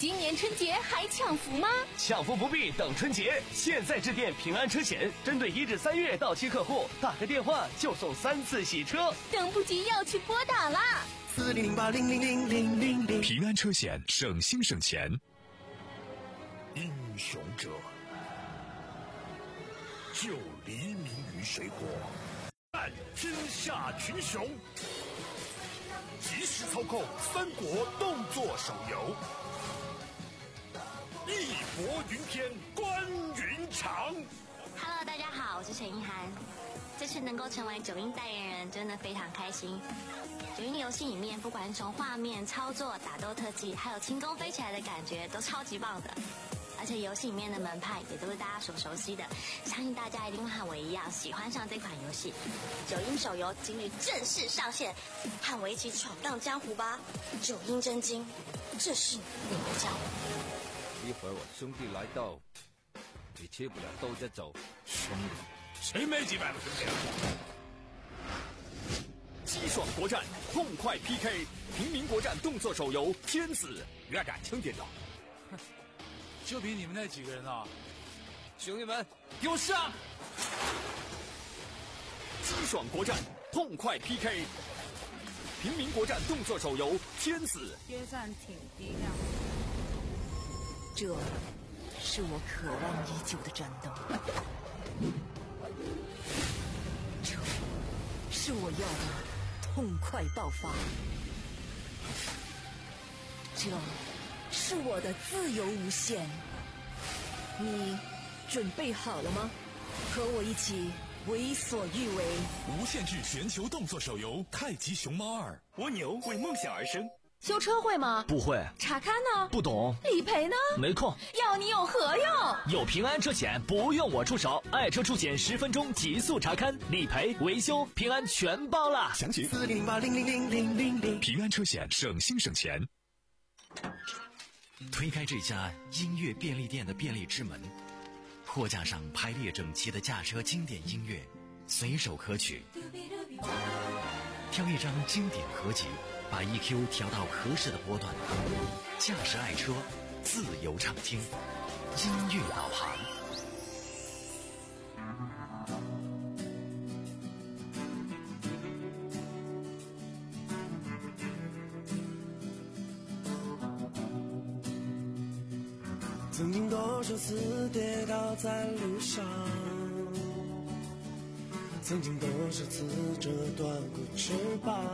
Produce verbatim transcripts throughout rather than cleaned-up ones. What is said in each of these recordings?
今年春节还抢福吗？ 抢福不必等春节，现在致电平安车险，针对一至三月到期客户，打个电话就送三次洗车。 等不及要去拨打啦！ 四零零八零零零零零零。 平安车险，省心省钱。 英雄者，救黎民于水火，战天下群雄。即时操控三国动作手游，义薄云天，关云长。 Hello， 大家好，我是陈意涵。这次能够成为九阴代言人，真的非常开心。九阴游戏里面，不管是从画面、操作、打斗特技，还有轻功飞起来的感觉，都超级棒的。而且游戏里面的门派也都是大家所熟悉的，相信大家一定会和我一样喜欢上这款游戏。九阴手游今日正式上线，和我一起闯荡江湖吧！九阴真经，这是你的家。 一会儿我兄弟来到，你切不了兜着走。 兄弟，谁没几百个兄弟啊？ 激爽国战，痛快 P K， 平民国战动作手游《天子》，越感轻点的。 就凭你们那几个人啊！ 兄弟们，给我上！激爽国战，痛快 P K， 平民国战动作手游《天子》。 约战挺低调。 这是我渴望已久的战斗，这是我要的痛快爆发，这是我的自由无限。你准备好了吗？和我一起为所欲为。 无限制全球动作手游《太极熊猫二》。 蜗牛为梦想而生。 修车会吗？ 不会。 查看呢？ 不懂。 理赔呢？ 没空。 要你有何用？ 有平安车险，不用我出手，爱车出险十分钟极速查看、理赔、维修，平安全包了。 详情四零零八零零零零零零。 平安车险，省心省钱。 推开这家音乐便利店的便利之门，货架上排列整齐的驾车经典音乐，随手可取。挑一张经典合集，把 E Q 调到合适的波段，驾驶爱车，自由畅听，音乐导航。 曾经多少次跌倒在路上，曾经多少次折断过翅膀，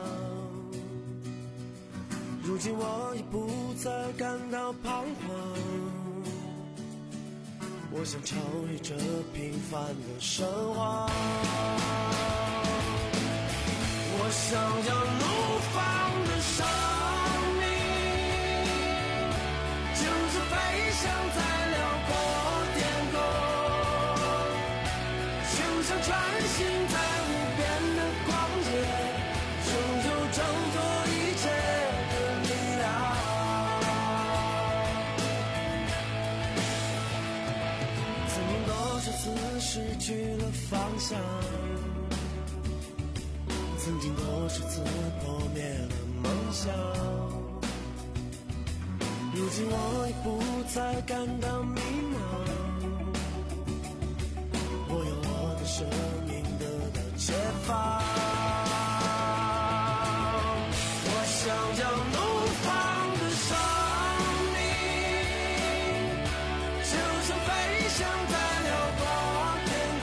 如今我已不再感到彷徨，我想超越这平凡的生活，我想要怒放的生命，就是飞翔在辽阔天空，就像穿行在无边的旷野，拥有挣脱一切的力量。曾经多少次失去了方向，曾经多少次破灭了梦想，如今我已不再感到迷茫，我有我的生命得到解放，我想要怒放的生命，就像飞翔在辽阔天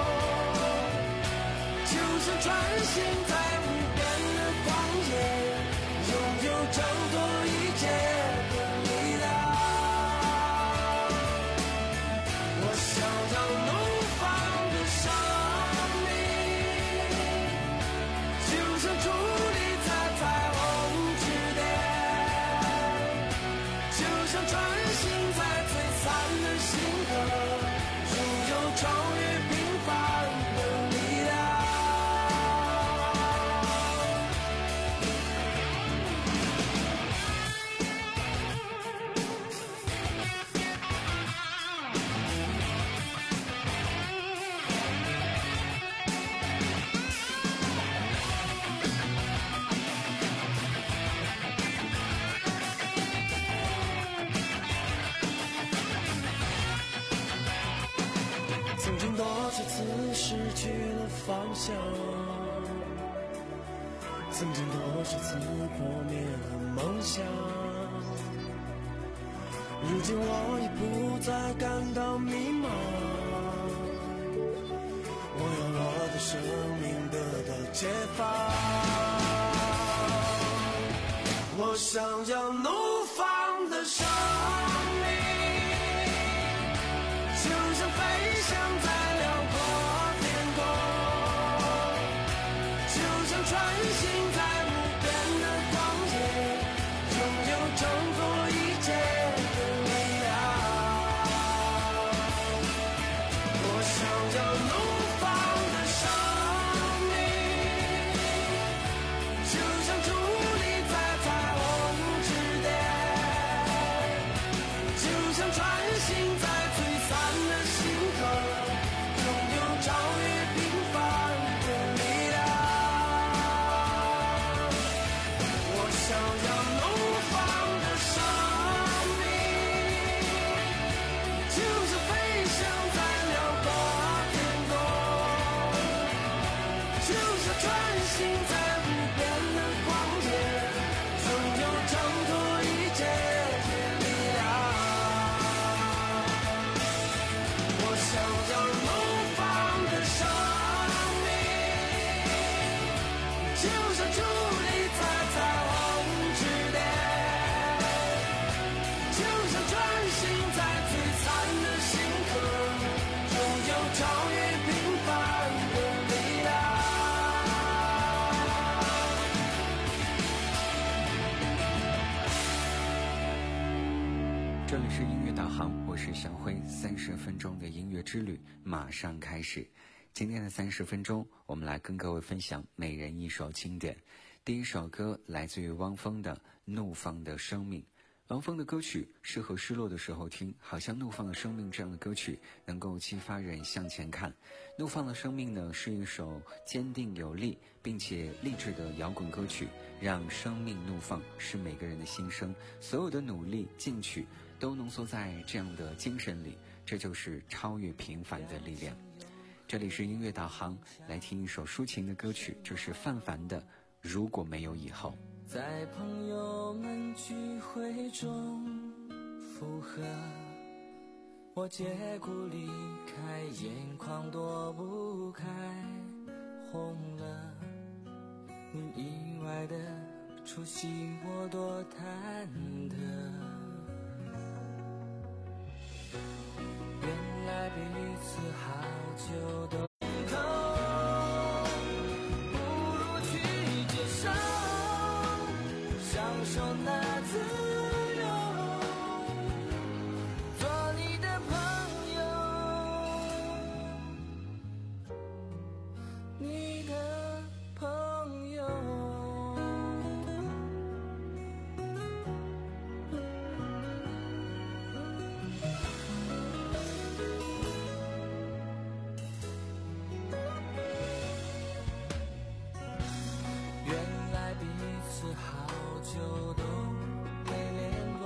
空，就像穿行在无边的旷野，拥有挣脱一切的力量。我想要怒放的生命，就像矗立在彩虹之巅，就像穿行在璀璨的星河，拥有超越平凡的力量。 次失去了方向，曾经多少次破灭了梦想，如今我已不再感到迷茫，我要我的生命得到解放，我想要怒放的生命，就像飞翔在辽阔天空，就像穿行在无边的旷野，拥有征服一切的力量。我想要怒放的生命，就像伫立在彩虹之巅，就像穿行在璀璨的星河，拥有超越平凡的力量。我想要怒放的生命，就像飞翔在辽阔天空，就像穿行在无边的旷野，拥有挣脱一切的力量。我想要怒放的生命，就像伫立在彩虹之巅，就像穿行在璀璨的星河，拥有超越平凡的力量。 这里是音乐导航，我是小辉，三十分钟的音乐之旅马上开始。今天的三十分钟，我们来跟各位分享每人一首经典。第一首歌来自于汪峰的《怒放的生命》。汪峰的歌曲适合失落的时候听，好像《怒放的生命》这样的歌曲能够激发人向前看。《怒放的生命》呢，是一首坚定有力并且励志的摇滚歌曲，让生命怒放是每个人的心声，所有的努力进取都浓缩在这样的精神里，这就是超越平凡的力量。这里是音乐导航，来听一首抒情的歌曲，这是范凡的《如果没有以后》。 在朋友们聚会中附和，我借故离开，眼眶躲不开，红了。你意外的出席，我多忐忑。原来彼此好久都受那自由，做你的朋友，你的朋友。原来彼此好久都没联络，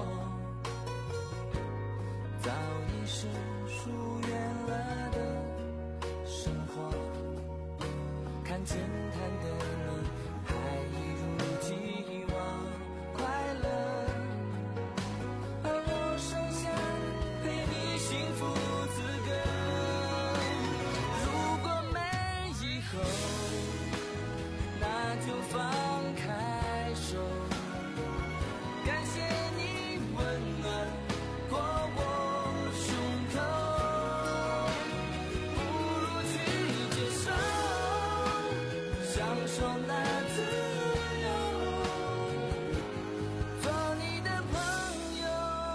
早已是疏远了的生活。看见他的你还一如既往快乐，而我剩下陪你幸福资格。如果没以后，那就放开手，感谢你温暖过我胸口，不如去接受，享受那自由，做你的朋友。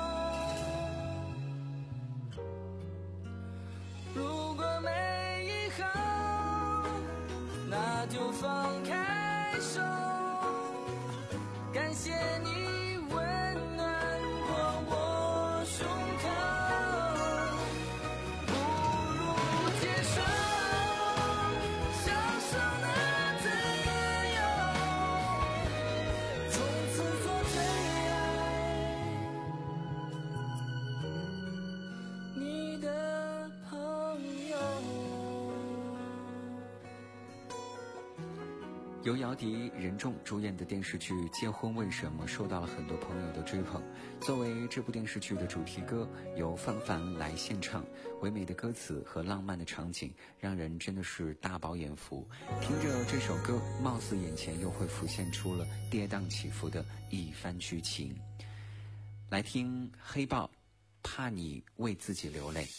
如果没以后，那就放开手，感谢你温由姚笛、任重主演的电视剧《结婚为什么》受到了很多朋友的追捧。作为这部电视剧的主题歌，由范范来献唱，唯美的歌词和浪漫的场景让人真的是大饱眼福。听着这首歌，貌似眼前又会浮现出了跌宕起伏的一番剧情。来听黑豹，怕你为自己流泪。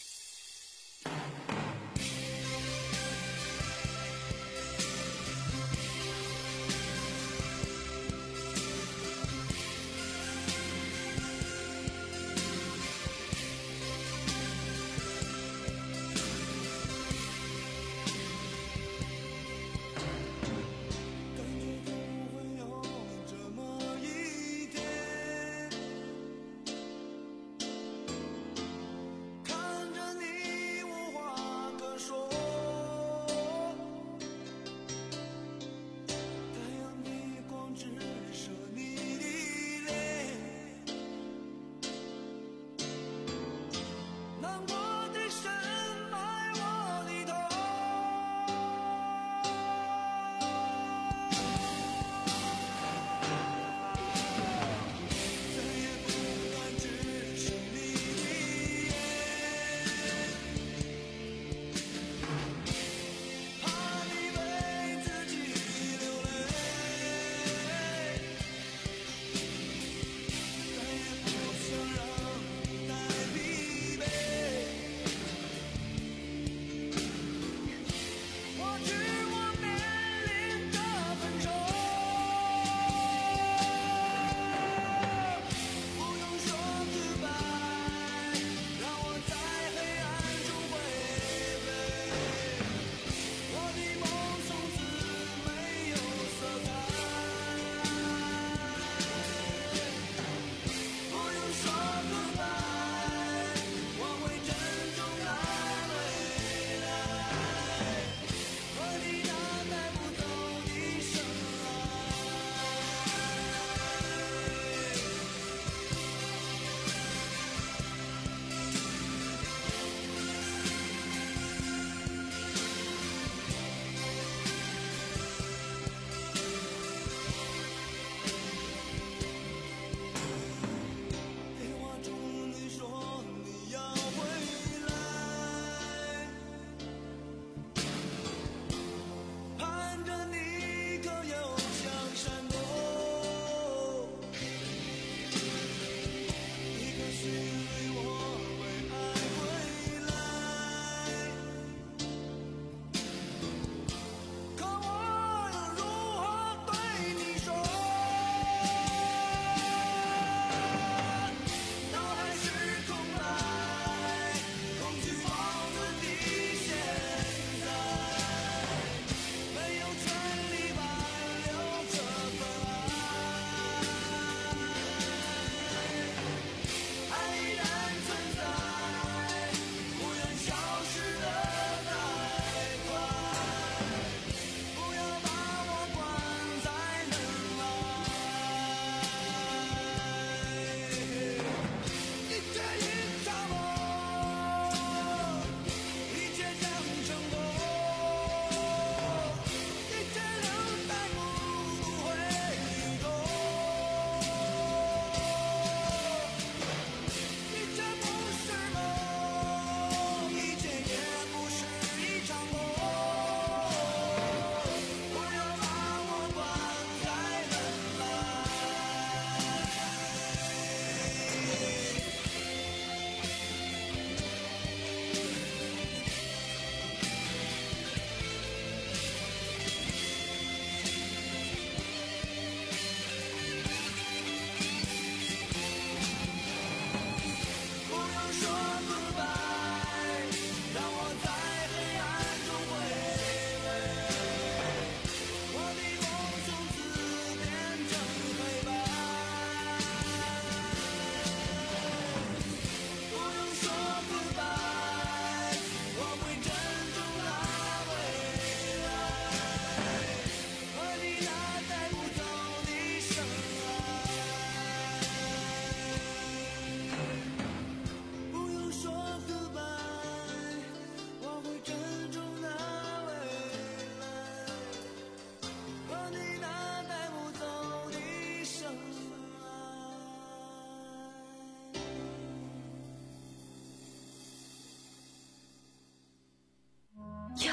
看着你无话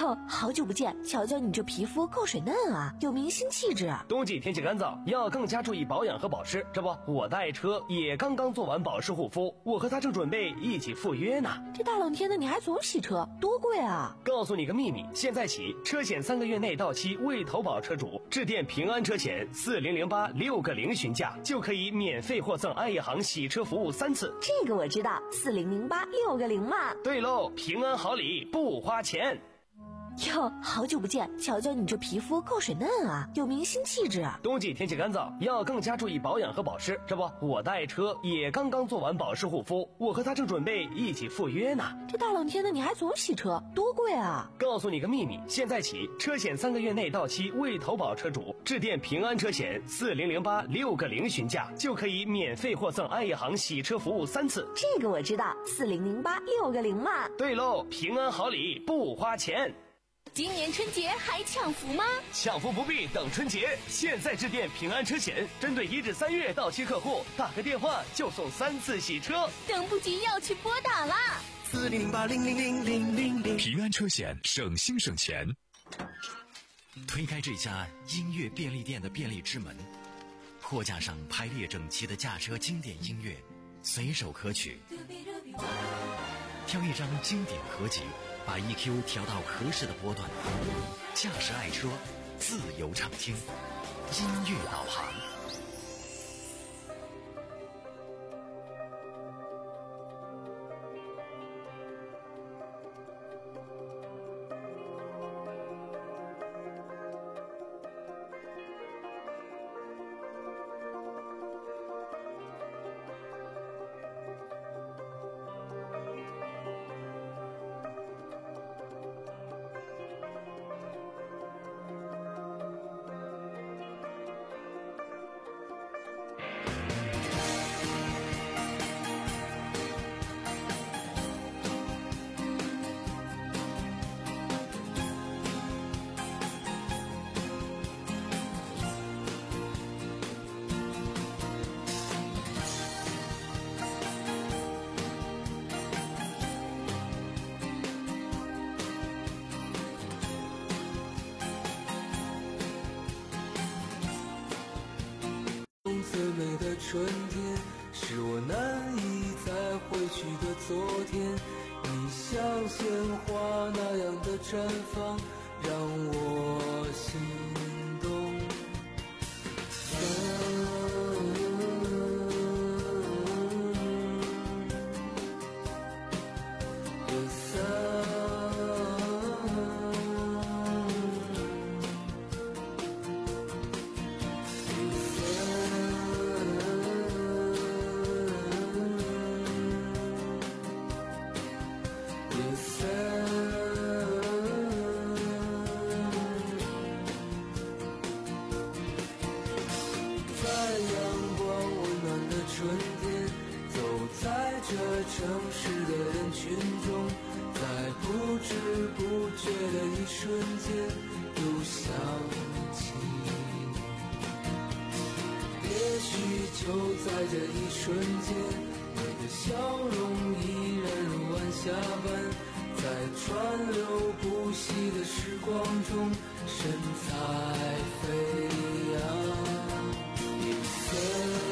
哟，好久不见，瞧瞧你这皮肤够水嫩啊，有明星气质。 冬季天气干燥，要更加注意保养和保湿。这不，我的爱车也刚刚做完保湿护肤，我和他正准备一起赴约呢。 这大冷天的你还总洗车，多贵啊！ 告诉你个秘密，现在起车险三个月内到期未投保车主，致电平安车险四零零八六个零询价，就可以免费获赠爱业行洗车服务三次。 这个我知道，四零零八六个零嘛。 对喽，平安好礼不花钱。 哟，好久不见，瞧瞧你这皮肤够水嫩啊，有明星气质。 冬季天气干燥，要更加注意保养和保湿。这不，我的爱车也刚刚做完保湿护肤，我和他正准备一起赴约呢。 这大冷天的你还总洗车，多贵啊！ 告诉你个秘密，现在起车险三个月内到期未投保车主，致电平安车险四零零八六个零询价，就可以免费获赠爱业行洗车服务三次。 这个我知道，四零零八六个零嘛。 对喽，平安好礼不花钱。 今年春节还抢福吗？ 抢福不必等春节，现在致电平安车险，针对一至三月到期客户，打个电话就送三次洗车。 等不及要去拨打啦！ 四零零八零零零零零零。 平安车险，省心省钱。 推开这家音乐便利店的便利之门，货架上排列整齐的驾车经典音乐，随手可取。挑一张经典合集，把 E Q 调到合适的波段，驾驶爱车，自由畅听，音乐导航。 最美的春天，是我难以再回去的昨天。你像鲜花那样的绽放，让我心动。分散。这城市的人群中，在不知不觉的一瞬间又想起你。也许就在这一瞬间，你的笑容依然如晚霞般，在川流不息的时光中神采飞扬。夜色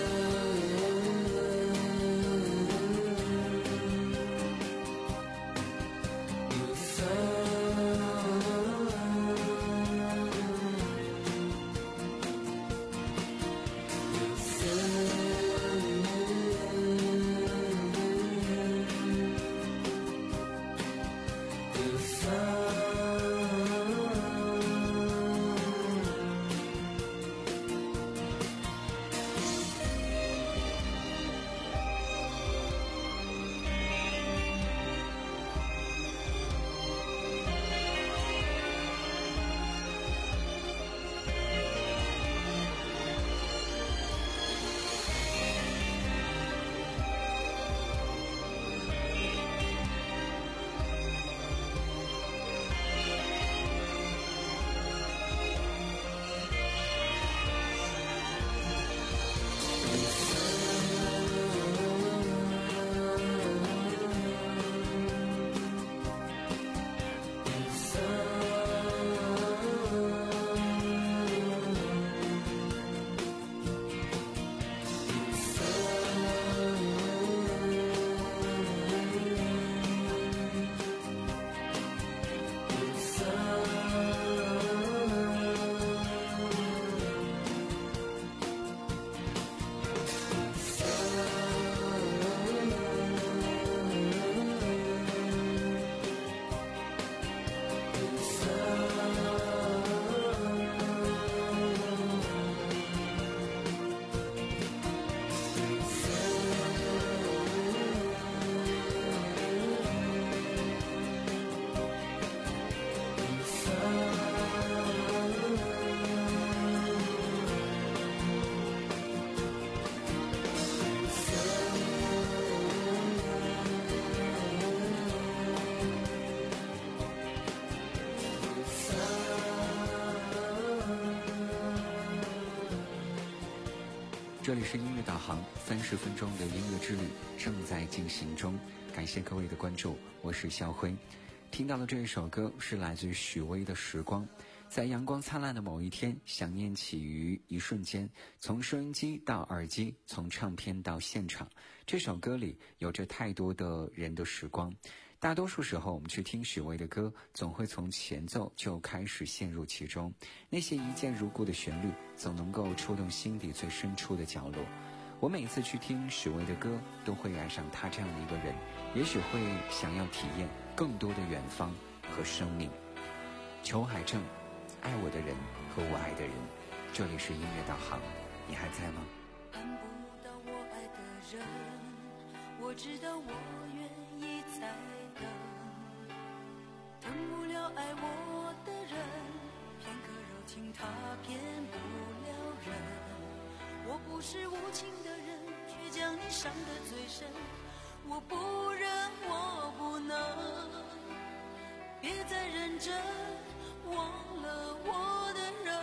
里是音乐导航，三十分钟的音乐之旅正在进行中，感谢各位的关注，我是肖辉。听到的这一首歌是来自于许巍的《时光》。在阳光灿烂的某一天，想念起于一瞬间，从收音机到耳机，从唱片到现场，这首歌里有着太多的人的时光。大多数时候我们去听许巍的歌，总会从前奏就开始陷入其中，那些一见如故的旋律总能够触动心底最深处的角落。我每次去听许巍的歌，都会爱上他这样的一个人，也许会想要体验更多的远方和生命。裘海正，爱我的人和我爱的人，这里是音乐导航，你还在吗？ 看不到我爱的人，我知道我愿意再等，等不了爱我的人，片刻柔情他骗不了人。我不是无情的人，却将你伤得最深，我不忍我不能，别再认真忘了我的人，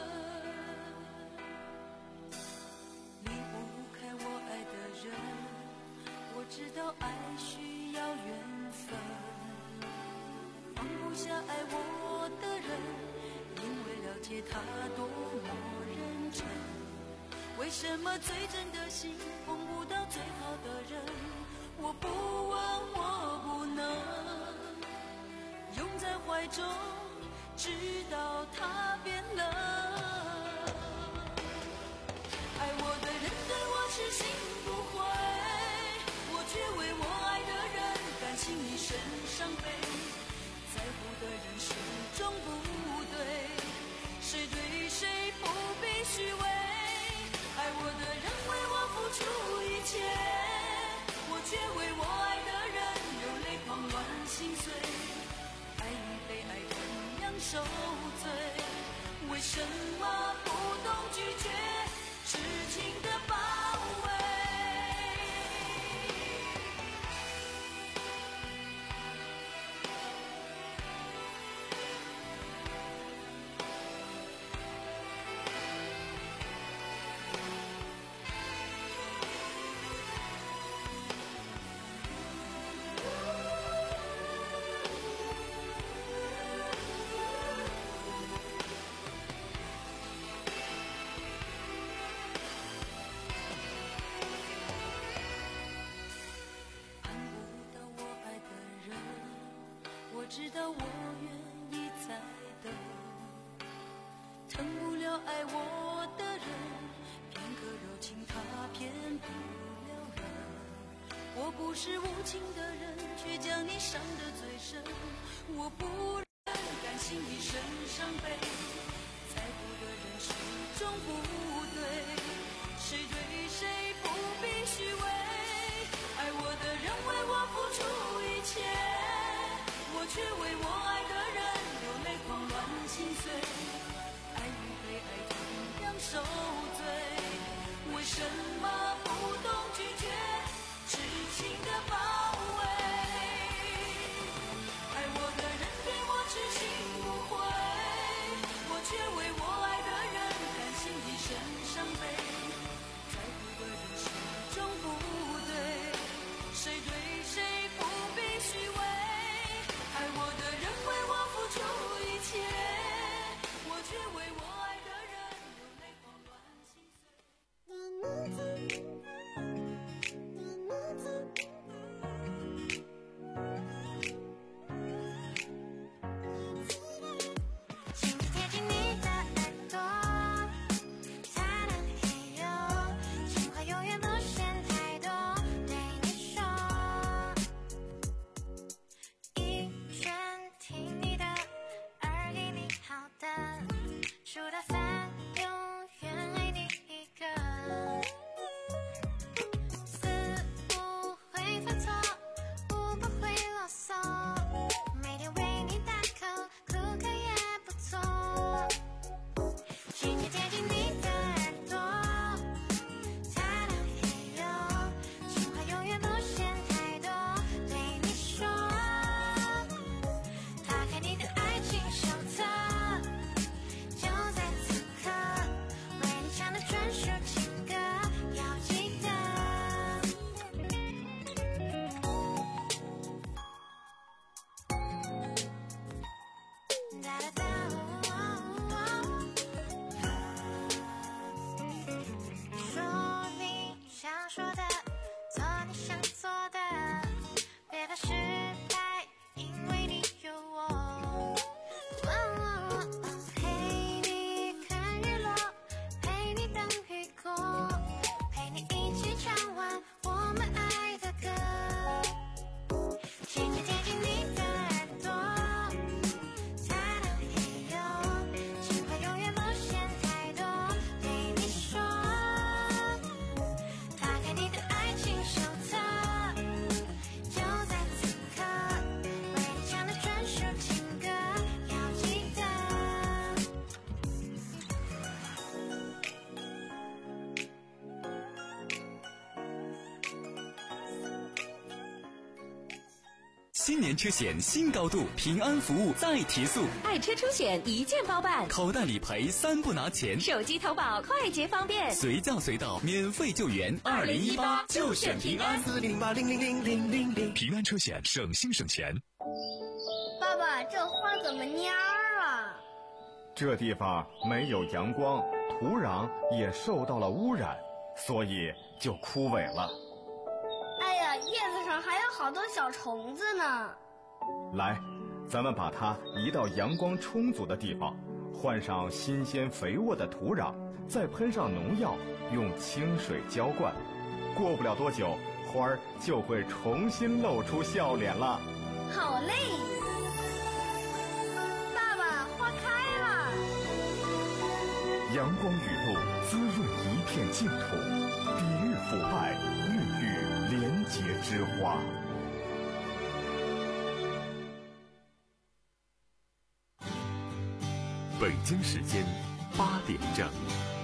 离不开我爱的人，我知道爱需要缘分，放不下爱我的人，因为了解他多么认真，为什么最真的心碰不到最好的人，我不问我不能，拥在怀中直到他变冷，爱我的人对我痴心不悔，我却为我爱的人甘心一生伤悲，在乎的人始终不对，谁对谁不必虚伪，爱我的人为我付出一切，我却为我爱的人流泪狂乱心碎，爱与被爱同样受罪，为什么不懂拒绝痴情的包围。知道我愿意再等，疼不了爱我的人，片刻柔情他骗不了人，我不是无情的人，却将你伤得最深，我不忍甘心一生伤悲，在乎的人始终不对，谁对谁不必虚伪，爱我的人为我付出一切，我却为我爱的人流泪狂乱心碎，爱与被爱同样受罪，为什么不懂拒绝痴情的包围，爱我的人对我痴心不悔，我却为我爱的人甘心一生伤悲，在乎的人始你想做的，别怕失败，因为你有我。陪你看日落，陪你等雨过，陪你一起唱完我们爱的歌。轻轻贴近你的耳朵，它能没有，情话永远不嫌太多。对你说，打开你的爱情手册，就在此刻，为你唱的专属情歌，要记得。 新年车险新高度，平安服务再提速， 爱车出险一键包办， 口袋理赔三不拿钱， 手机投保快捷方便， 随叫随到，免费救援。二零一八就选平安， 四零八零零零零零零。 平安车险，省心省钱。 爸爸，这花怎么蔫儿了？ 这地方没有阳光，土壤也受到了污染，所以就枯萎了。 哎呀，叶子上还有好多小虫子呢。 来，咱们把它移到阳光充足的地方，换上新鲜肥沃的土壤，再喷上农药，用清水浇灌。过不了多久，花儿就会重新露出笑脸了。 好嘞，爸爸，花开了。 阳光雨露滋润一片净土，抵御腐败，孕育廉洁之花。 北京时间八点整。